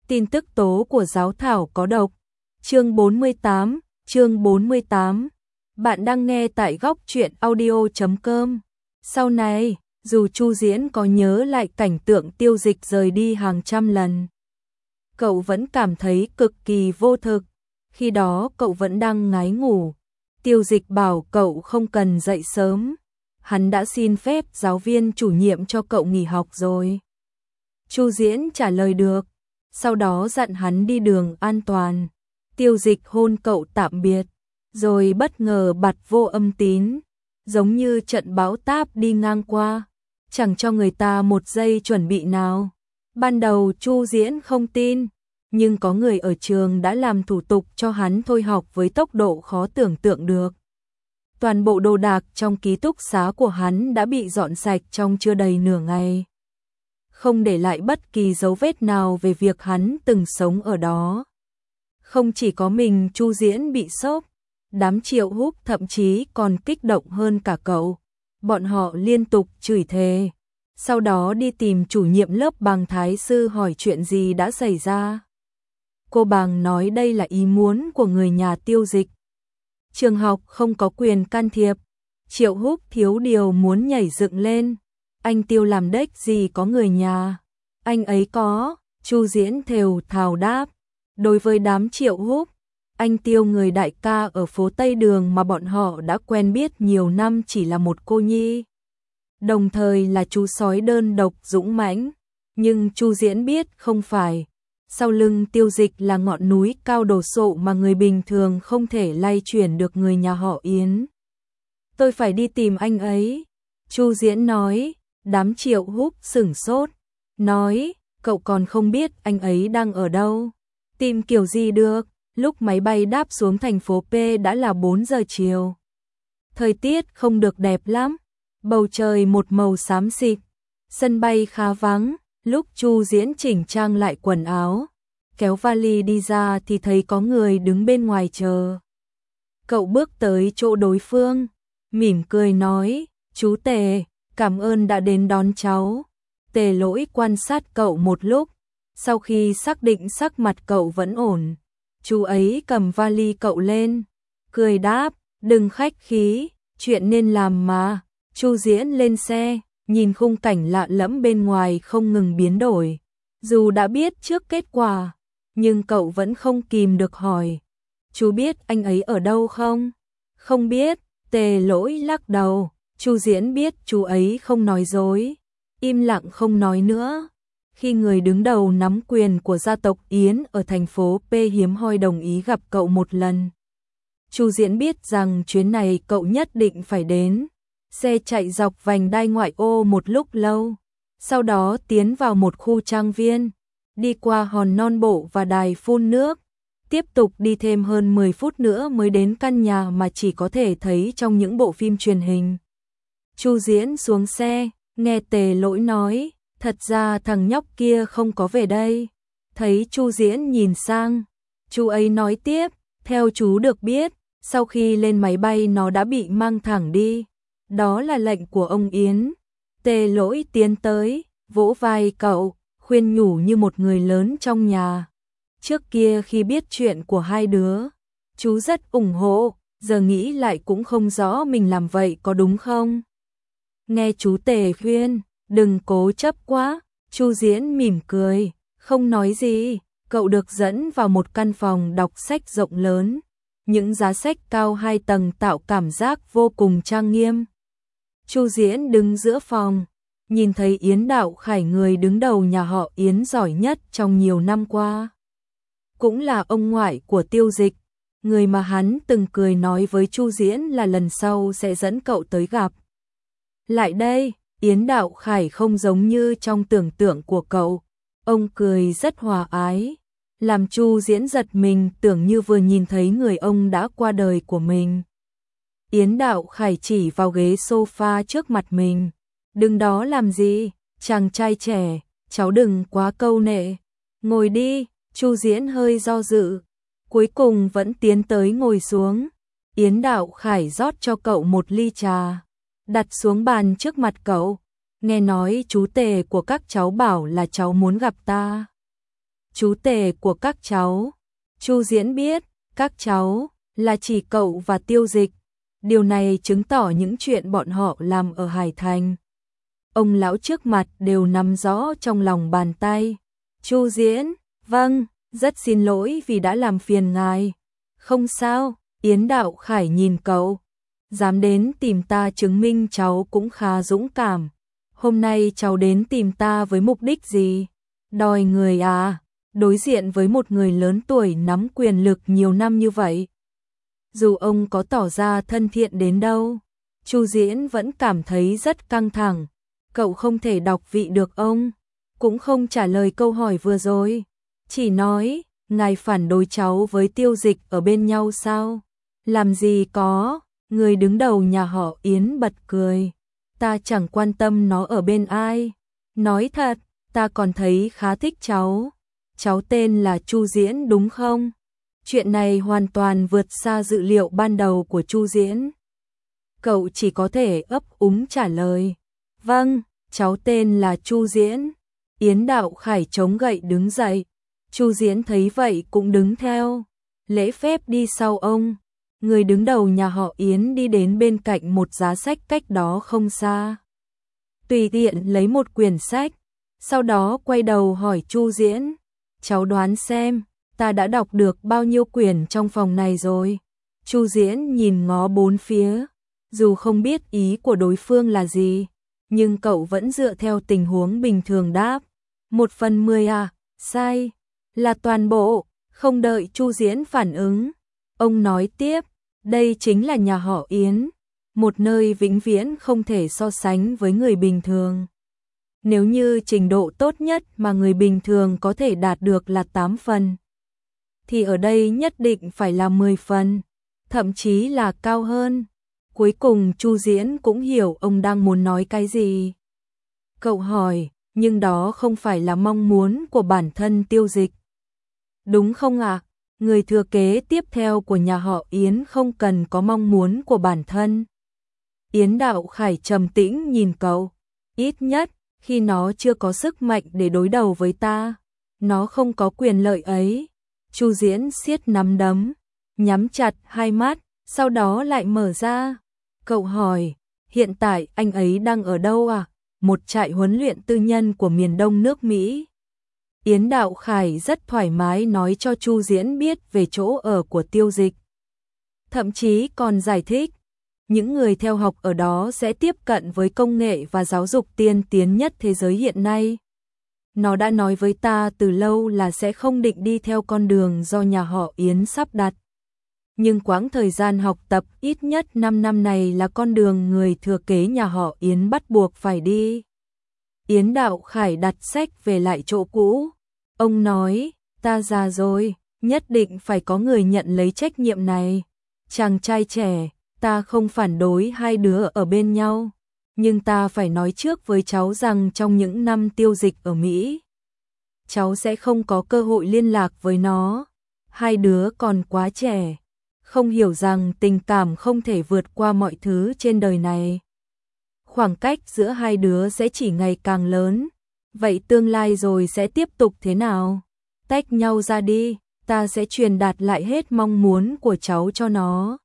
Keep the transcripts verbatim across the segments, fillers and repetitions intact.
Tin tức tố của giáo thảo có độc. Chương bốn mươi tám, chương bốn mươi tám. Bạn đang nghe tại góc truyện audio chấm com. Sau này, dù Chu Diễn có nhớ lại cảnh tượng Tiêu Dịch rời đi hàng trăm lần, cậu vẫn cảm thấy cực kỳ vô thực. Khi đó cậu vẫn đang ngái ngủ. Tiêu Dịch bảo cậu không cần dậy sớm. Hắn đã xin phép giáo viên chủ nhiệm cho cậu nghỉ học rồi. Chu Diễn trả lời được. Sau đó dặn hắn đi đường an toàn. Tiêu Dịch hôn cậu tạm biệt, rồi bất ngờ bật vô âm tín, giống như trận bão táp đi ngang qua, chẳng cho người ta một giây chuẩn bị nào. Ban đầu Chu Diễn không tin, nhưng có người ở trường đã làm thủ tục cho hắn thôi học với tốc độ khó tưởng tượng được. Toàn bộ đồ đạc trong ký túc xá của hắn đã bị dọn sạch trong chưa đầy nửa ngày, không để lại bất kỳ dấu vết nào về việc hắn từng sống ở đó. Không chỉ có mình Chu Diễn bị sốc, đám Triệu Húc thậm chí còn kích động hơn cả cậu. Bọn họ liên tục chửi thề, sau đó đi tìm chủ nhiệm lớp Bàng Thái Sư hỏi chuyện gì đã xảy ra. Cô Bàng nói đây là ý muốn của người nhà Tiêu Dịch. Trường học không có quyền can thiệp. Triệu Húc thiếu điều muốn nhảy dựng lên. Anh Tiêu làm đếch gì có người nhà. Anh ấy có, Chu Diễn thều thào đáp. Đối với đám Triệu Húc, anh Tiêu người đại ca ở phố Tây Đường mà bọn họ đã quen biết nhiều năm chỉ là một cô nhi, đồng thời là chú sói đơn độc dũng mãnh. Nhưng Chu Diễn biết không phải. Sau lưng Tiêu Dịch là ngọn núi cao đồ sộ mà người bình thường không thể lay chuyển được người nhà họ Yến. Tôi phải đi tìm anh ấy, Chu Diễn nói. Đám Triệu Húc sửng sốt, nói, cậu còn không biết anh ấy đang ở đâu. Tìm kiểu gì được, lúc máy bay đáp xuống thành phố P đã là bốn giờ chiều. Thời tiết không được đẹp lắm, bầu trời một màu xám xịt, sân bay khá vắng. Lúc Chu Diễn chỉnh trang lại quần áo, kéo vali đi ra thì thấy có người đứng bên ngoài chờ. Cậu bước tới chỗ đối phương, mỉm cười nói, chú Tề, cảm ơn đã đến đón cháu. Tề Lỗi quan sát cậu một lúc, sau khi xác định sắc mặt cậu vẫn ổn, chú ấy cầm vali cậu lên, cười đáp, đừng khách khí, chuyện nên làm mà. Chu Diễn lên xe, nhìn khung cảnh lạ lẫm bên ngoài không ngừng biến đổi. Dù đã biết trước kết quả, nhưng cậu vẫn không kìm được hỏi, chú biết anh ấy ở đâu không? Không biết, Tề Lỗi lắc đầu. Chu Diễn biết chú ấy không nói dối, im lặng không nói nữa. Khi người đứng đầu nắm quyền của gia tộc Yến ở thành phố P hiếm hoi đồng ý gặp cậu một lần, Chu Diễn biết rằng chuyến này cậu nhất định phải đến. Xe chạy dọc vành đai ngoại ô một lúc lâu, sau đó tiến vào một khu trang viên, đi qua hòn non bộ và đài phun nước, tiếp tục đi thêm hơn mười phút nữa mới đến căn nhà mà chỉ có thể thấy trong những bộ phim truyền hình. Chu Diễn xuống xe, nghe Tề Lỗi nói, thật ra thằng nhóc kia không có về đây. Thấy Chu Diễn nhìn sang, chú ấy nói tiếp, theo chú được biết, sau khi lên máy bay nó đã bị mang thẳng đi. Đó là lệnh của ông Yến. Tề Lỗi tiến tới, vỗ vai cậu, khuyên nhủ như một người lớn trong nhà. Trước kia khi biết chuyện của hai đứa, chú rất ủng hộ, giờ nghĩ lại cũng không rõ mình làm vậy có đúng không. Nghe chú Tề khuyên, đừng cố chấp quá. Chu Diễn mỉm cười, không nói gì. Cậu được dẫn vào một căn phòng đọc sách rộng lớn. Những giá sách cao hai tầng tạo cảm giác vô cùng trang nghiêm. Chu Diễn đứng giữa phòng, nhìn thấy Yến Đạo Khải, người đứng đầu nhà họ Yến giỏi nhất trong nhiều năm qua. Cũng là ông ngoại của Tiêu Dịch, người mà hắn từng cười nói với Chu Diễn là lần sau sẽ dẫn cậu tới gặp. Lại đây, Yến Đạo Khải không giống như trong tưởng tượng của cậu. Ông cười rất hòa ái, làm Chu Diễn giật mình, tưởng như vừa nhìn thấy người ông đã qua đời của mình. Yến Đạo Khải chỉ vào ghế sofa trước mặt mình. Đừng đó làm gì, chàng trai trẻ, cháu đừng quá câu nệ. Ngồi đi. Chu Diễn hơi do dự, cuối cùng vẫn tiến tới ngồi xuống. Yến Đạo Khải rót cho cậu một ly trà, đặt xuống bàn trước mặt cậu. Nghe nói chú Tề của các cháu bảo là cháu muốn gặp ta. chú tể của các cháu. Chu Diễn biết, các cháu là chỉ cậu và Tiêu Dịch. Điều này chứng tỏ những chuyện bọn họ làm ở Hải Thành, ông lão trước mặt đều nắm rõ trong lòng bàn tay. Chu Diễn, vâng, rất xin lỗi vì đã làm phiền ngài. Không sao, Yến Đạo Khải nhìn cậu. Dám đến tìm ta chứng minh cháu cũng khá dũng cảm. Hôm nay cháu đến tìm ta với mục đích gì? Đòi người à? Đối diện với một người lớn tuổi nắm quyền lực nhiều năm như vậy. Dù ông có tỏ ra thân thiện đến đâu, Chu Diễn vẫn cảm thấy rất căng thẳng. Cậu không thể đọc vị được ông, cũng không trả lời câu hỏi vừa rồi. Chỉ nói, ngài phản đối cháu với Tiêu Dịch ở bên nhau sao? Làm gì có, người đứng đầu nhà họ Yến bật cười. Ta chẳng quan tâm nó ở bên ai. Nói thật, ta còn thấy khá thích cháu. Cháu tên là Chu Diễn đúng không? Chuyện này hoàn toàn vượt xa dự liệu ban đầu của Chu Diễn. Cậu chỉ có thể ấp úng trả lời. Vâng, cháu tên là Chu Diễn. Yến Đạo Khải chống gậy đứng dậy. Chu Diễn thấy vậy cũng đứng theo, lễ phép đi sau ông. Người đứng đầu nhà họ Yến đi đến bên cạnh một giá sách cách đó không xa. Tùy tiện lấy một quyển sách, sau đó quay đầu hỏi Chu Diễn. Cháu đoán xem, ta đã đọc được bao nhiêu quyển trong phòng này rồi? Chu Diễn nhìn ngó bốn phía, dù không biết ý của đối phương là gì, nhưng cậu vẫn dựa theo tình huống bình thường đáp. Một phần mười à? Sai, là toàn bộ. Không đợi Chu Diễn phản ứng, ông nói tiếp, đây chính là nhà họ Yến, một nơi vĩnh viễn không thể so sánh với người bình thường. Nếu như trình độ tốt nhất mà người bình thường có thể đạt được là tám phần, thì ở đây nhất định phải là mười phần, thậm chí là cao hơn. Cuối cùng Chu Diễn cũng hiểu ông đang muốn nói cái gì. Cậu hỏi, nhưng đó không phải là mong muốn của bản thân Tiêu Dịch, đúng không ạ? À? Người thừa kế tiếp theo của nhà họ Yến không cần có mong muốn của bản thân. Yến Đạo Khải trầm tĩnh nhìn cậu. Ít nhất, khi nó chưa có sức mạnh để đối đầu với ta, nó không có quyền lợi ấy. Chu Diễn siết nắm đấm, nhắm chặt hai mắt, sau đó lại mở ra. Cậu hỏi, hiện tại anh ấy đang ở đâu à? Một trại huấn luyện tư nhân của miền đông nước Mỹ. Yến Đạo Khải rất thoải mái nói cho Chu Diễn biết về chỗ ở của Tiêu Dịch. Thậm chí còn giải thích, những người theo học ở đó sẽ tiếp cận với công nghệ và giáo dục tiên tiến nhất thế giới hiện nay. Nó đã nói với ta từ lâu là sẽ không định đi theo con đường do nhà họ Yến sắp đặt. Nhưng quãng thời gian học tập ít nhất năm năm này là con đường người thừa kế nhà họ Yến bắt buộc phải đi. Yến Đạo Khải đặt sách về lại chỗ cũ. Ông nói, ta già rồi, nhất định phải có người nhận lấy trách nhiệm này. Chàng trai trẻ, ta không phản đối hai đứa ở bên nhau, nhưng ta phải nói trước với cháu rằng trong những năm Tiêu Dịch ở Mỹ, cháu sẽ không có cơ hội liên lạc với nó. Hai đứa còn quá trẻ, không hiểu rằng tình cảm không thể vượt qua mọi thứ trên đời này. Khoảng cách giữa hai đứa sẽ chỉ ngày càng lớn. Vậy tương lai rồi sẽ tiếp tục thế nào? Tách nhau ra đi, ta sẽ truyền đạt lại hết mong muốn của cháu cho nó.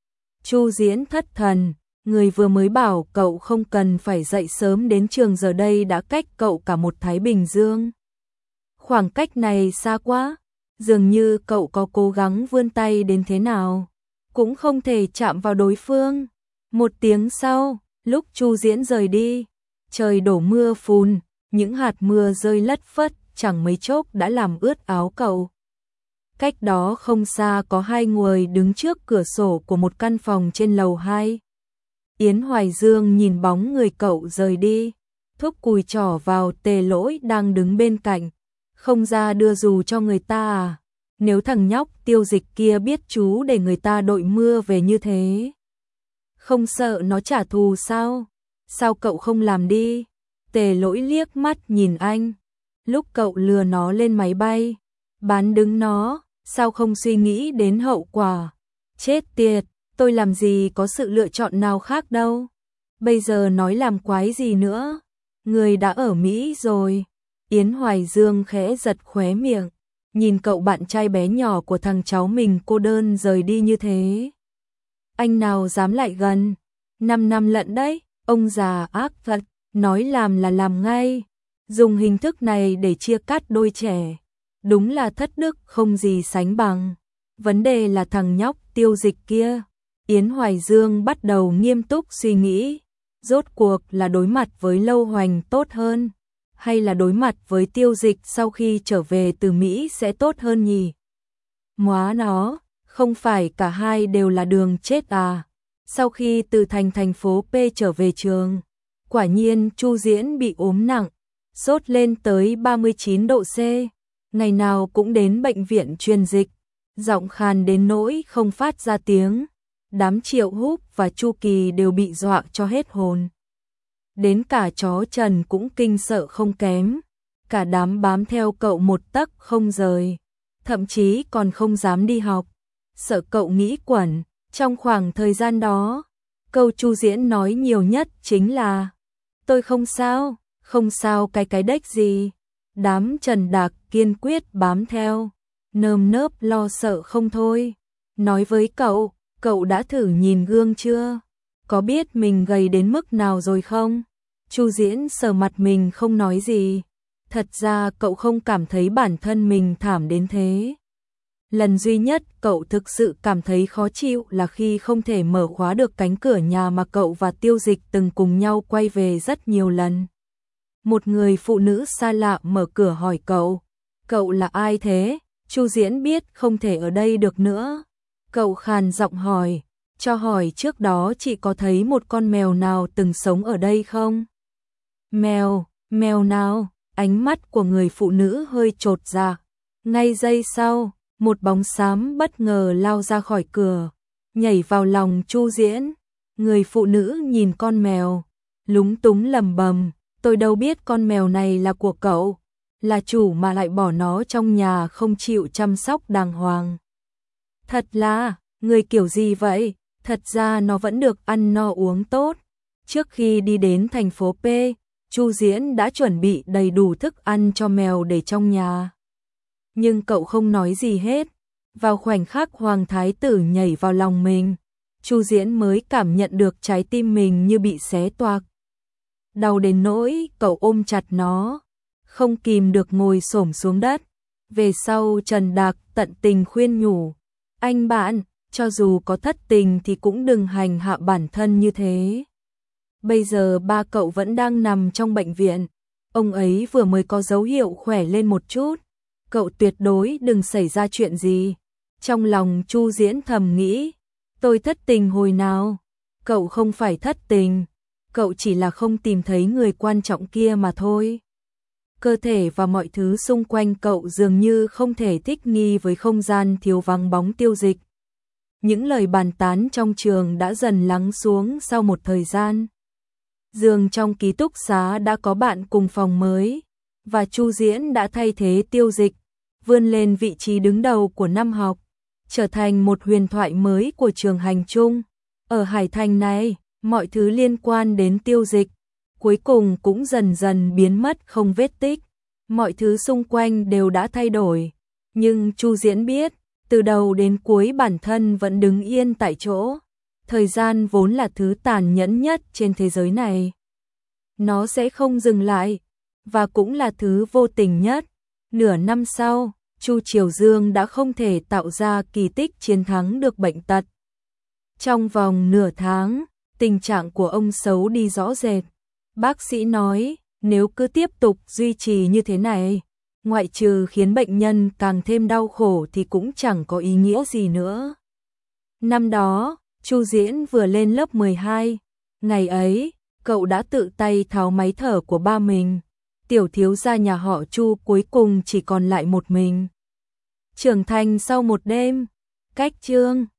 Chu Diễn thất thần, người vừa mới bảo cậu không cần phải dậy sớm đến trường giờ đây đã cách cậu cả một Thái Bình Dương. Khoảng cách này xa quá, dường như cậu có cố gắng vươn tay đến thế nào, cũng không thể chạm vào đối phương. Một tiếng sau, lúc Chu Diễn rời đi, trời đổ mưa phùn, những hạt mưa rơi lất phất, chẳng mấy chốc đã làm ướt áo cậu. Cách đó không xa có hai người đứng trước cửa sổ của một căn phòng trên lầu hai. Yến Hoài Dương nhìn bóng người cậu rời đi, thúc cùi trỏ vào Tề Lỗi đang đứng bên cạnh. Không ra đưa dù cho người ta à? Nếu thằng nhóc Tiêu Dịch kia biết chú để người ta đội mưa về như thế, không sợ nó trả thù sao? Sao cậu không làm đi? Tề Lỗi liếc mắt nhìn anh. Lúc cậu lừa nó lên máy bay, bán đứng nó, sao không suy nghĩ đến hậu quả? Chết tiệt, tôi làm gì có sự lựa chọn nào khác đâu. Bây giờ nói làm quái gì nữa? Người đã ở Mỹ rồi. Yến Hoài Dương khẽ giật khóe miệng. nhìn cậu bạn trai bé nhỏ của thằng cháu mình cô đơn rời đi như thế. Anh nào dám lại gần, năm năm lận đấy, ông già ác thật, nói làm là làm ngay, dùng hình thức này để chia cắt đôi trẻ, đúng là thất đức không gì sánh bằng. Vấn đề là thằng nhóc Tiêu Dịch kia. Yến Hoài Dương bắt đầu nghiêm túc suy nghĩ, rốt cuộc là đối mặt với Lâu Hoành tốt hơn, hay là đối mặt với Tiêu Dịch sau khi trở về từ Mỹ sẽ tốt hơn nhỉ? Móa nó, không phải cả hai đều là đường chết à? Sau khi từ thành thành phố P trở về trường, quả nhiên Chu Diễn bị ốm nặng, sốt lên tới ba mươi chín độ C, ngày nào cũng đến bệnh viện truyền dịch, giọng khàn đến nỗi không phát ra tiếng. Đám Triệu Húc và Chu Kỳ đều bị dọa cho hết hồn. Đến cả chó Trần cũng kinh sợ không kém, cả đám bám theo cậu một tấc không rời, thậm chí còn không dám đi học, sợ cậu nghĩ quẩn. Trong khoảng thời gian đó, câu Chu Diễn nói nhiều nhất chính là tôi không sao, không sao cái cái đếch gì. Đám Trần Đạc kiên quyết bám theo, nơm nớp lo sợ không thôi. Nói với cậu, cậu đã thử nhìn gương chưa? Có biết mình gầy đến mức nào rồi không? Chu Diễn sờ mặt mình không nói gì. Thật ra cậu không cảm thấy bản thân mình thảm đến thế. Lần duy nhất cậu thực sự cảm thấy khó chịu là khi không thể mở khóa được cánh cửa nhà mà cậu và Tiêu Dịch từng cùng nhau quay về rất nhiều lần. Một người phụ nữ xa lạ mở cửa hỏi cậu, cậu là ai thế? Chu Diễn biết không thể ở đây được nữa. Cậu khàn giọng hỏi, cho hỏi trước đó chị có thấy một con mèo nào từng sống ở đây không? Mèo, mèo nào? Ánh mắt của người phụ nữ hơi chột dạ. Ngay giây sau, một bóng xám bất ngờ lao ra khỏi cửa, nhảy vào lòng Chu Diễn. Người phụ nữ nhìn con mèo, lúng túng lầm bầm, tôi đâu biết con mèo này là của cậu, là chủ mà lại bỏ nó trong nhà không chịu chăm sóc đàng hoàng. Thật là, người kiểu gì vậy? Thật ra nó vẫn được ăn no uống tốt. Trước khi đi đến thành phố P, Chu Diễn đã chuẩn bị đầy đủ thức ăn cho mèo để trong nhà. Nhưng cậu không nói gì hết. Vào khoảnh khắc Hoàng Thái Tử nhảy vào lòng mình, Chu Diễn mới cảm nhận được trái tim mình như bị xé toạc. Đau đến nỗi cậu ôm chặt nó, không kìm được ngồi xổm xuống đất. Về sau Trần Đạc tận tình khuyên nhủ, anh bạn, cho dù có thất tình thì cũng đừng hành hạ bản thân như thế. Bây giờ ba cậu vẫn đang nằm trong bệnh viện, ông ấy vừa mới có dấu hiệu khỏe lên một chút, cậu tuyệt đối đừng xảy ra chuyện gì. Trong lòng Chu Diễn thầm nghĩ, tôi thất tình hồi nào? Cậu không phải thất tình, cậu chỉ là không tìm thấy người quan trọng kia mà thôi. Cơ thể và mọi thứ xung quanh cậu dường như không thể thích nghi với không gian thiếu vắng bóng Tiêu Dịch. Những lời bàn tán trong trường đã dần lắng xuống sau một thời gian. Giường trong ký túc xá đã có bạn cùng phòng mới, và Chu Diễn đã thay thế Tiêu Dịch, vươn lên vị trí đứng đầu của năm học, trở thành một huyền thoại mới của trường hành trung. Ở Hải Thành này, mọi thứ liên quan đến Tiêu Dịch cuối cùng cũng dần dần biến mất không vết tích. Mọi thứ xung quanh đều đã thay đổi, nhưng Chu Diễn biết, từ đầu đến cuối bản thân vẫn đứng yên tại chỗ. Thời gian vốn là thứ tàn nhẫn nhất trên thế giới này. Nó sẽ không dừng lại, và cũng là thứ vô tình nhất. Nửa năm sau, Chu Triều Dương đã không thể tạo ra kỳ tích chiến thắng được bệnh tật. Trong vòng nửa tháng, tình trạng của ông xấu đi rõ rệt. Bác sĩ nói, nếu cứ tiếp tục duy trì như thế này, ngoại trừ khiến bệnh nhân càng thêm đau khổ thì cũng chẳng có ý nghĩa gì nữa. Năm đó, Chu Diễn vừa lên lớp mười hai, ngày ấy, cậu đã tự tay tháo máy thở của ba mình. Tiểu thiếu gia nhà họ Chu cuối cùng chỉ còn lại một mình. Trưởng thành sau một đêm. Cách chương